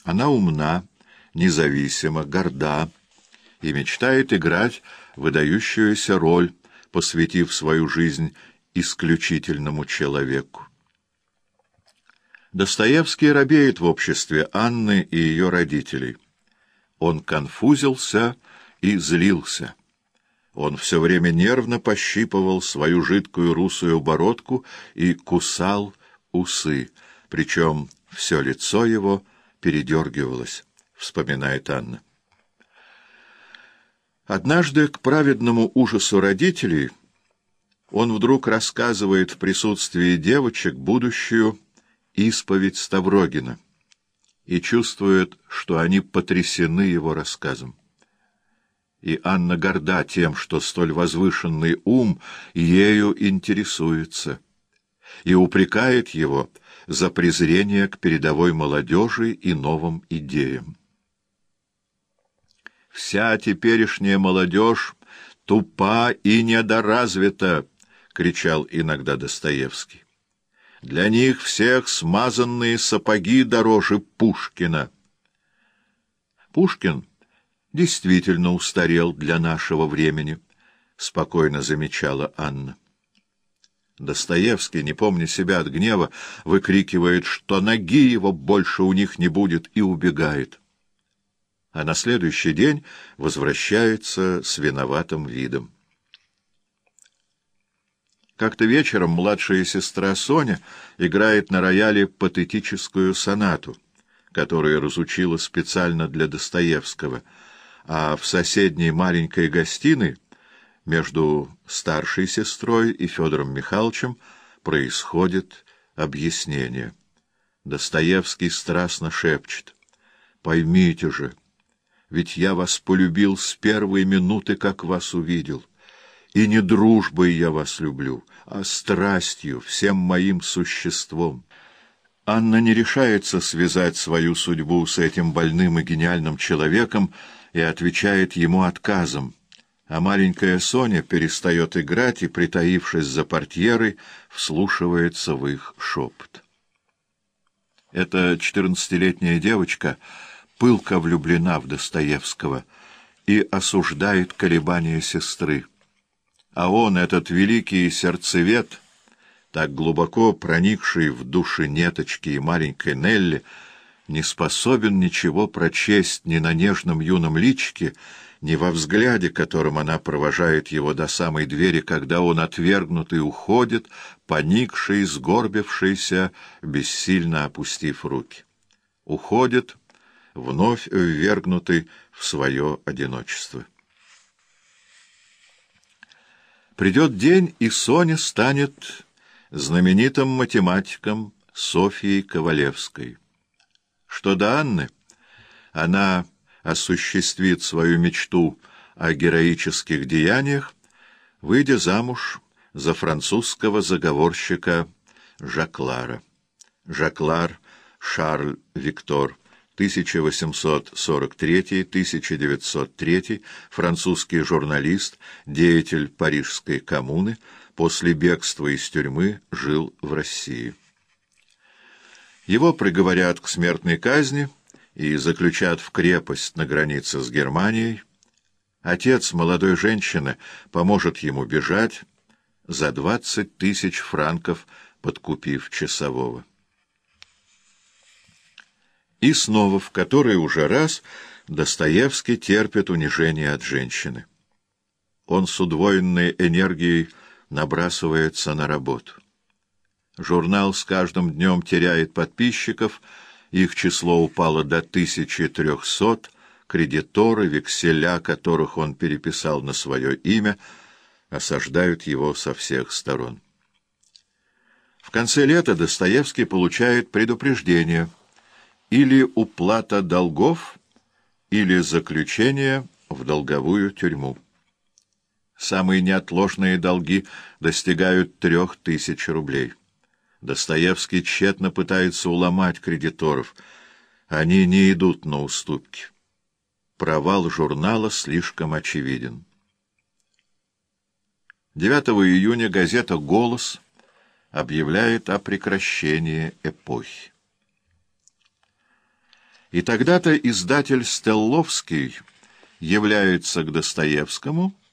Она умна, независима, горда и мечтает играть выдающуюся роль, посвятив свою жизнь исключительному человеку. Достоевский робеет в обществе Анны и ее родителей. Он конфузился и злился. Он все время нервно пощипывал свою жидкую русую бородку и кусал усы, причем все лицо его передергивалось, вспоминает Анна. Однажды к праведному ужасу родителей он вдруг рассказывает в присутствии девочек будущую исповедь Ставрогина и чувствует, что они потрясены его рассказом. И Анна горда тем, что столь возвышенный ум ею интересуется, и упрекает его за презрение к передовой молодежи и новым идеям. «Вся теперешняя молодежь тупа и недоразвита», — кричал иногда Достоевский. «Для них всех смазанные сапоги дороже Пушкина». Пушкин действительно устарел для нашего времени, — спокойно замечала Анна. Достоевский, не помня себя от гнева, выкрикивает, что ноги его больше у них не будет, и убегает. А на следующий день возвращается с виноватым видом. Как-то вечером младшая сестра Соня играет на рояле патетическую сонату, которую разучила специально для Достоевского, а в соседней маленькой гостиной между старшей сестрой и Федором Михайловичем происходит объяснение. Достоевский страстно шепчет: «Поймите же, ведь я вас полюбил с первой минуты, как вас увидел. И не дружбой я вас люблю, а страстью, всем моим существом». Анна не решается связать свою судьбу с этим больным и гениальным человеком и отвечает ему отказом, а маленькая Соня перестает играть и, притаившись за портьерой, вслушивается в их шепот. Эта 14-летняя девочка пылко влюблена в Достоевского и осуждает колебания сестры. А он, этот великий сердцевед, так глубоко проникший в души Неточки и маленькой Нелли, не способен ничего прочесть ни на нежном юном личике, ни во взгляде, которым она провожает его до самой двери, когда он, отвергнутый, уходит, поникший, сгорбившийся, бессильно опустив руки. Уходит, вновь ввергнутый в свое одиночество. Придет день, и Соня станет знаменитым математиком Софьей Ковалевской. Что до Анны, она осуществит свою мечту о героических деяниях, выйдя замуж за французского заговорщика Жаклара. Жаклар Шарль Виктор, 1843-1903, французский журналист, деятель Парижской коммуны, после бегства из тюрьмы жил в России. Его приговорят к смертной казни и заключат в крепость на границе с Германией. Отец молодой женщины поможет ему бежать, за 20 000 франков подкупив часового. И снова, в который уже раз, Достоевский терпит унижение от женщины. Он с удвоенной энергией набрасывается на работу. Журнал с каждым днем теряет подписчиков, их число упало до 1300, кредиторы, векселя, которых он переписал на свое имя, осаждают его со всех сторон. В конце лета Достоевский получает предупреждение: или уплата долгов, или заключение в долговую тюрьму. Самые неотложные долги достигают 3000 рублей. Достоевский тщетно пытается уломать кредиторов. Они не идут на уступки. Провал журнала слишком очевиден. 9 июня газета «Голос» объявляет о прекращении эпохи. И тогда-то издатель Стелловский является к Достоевскому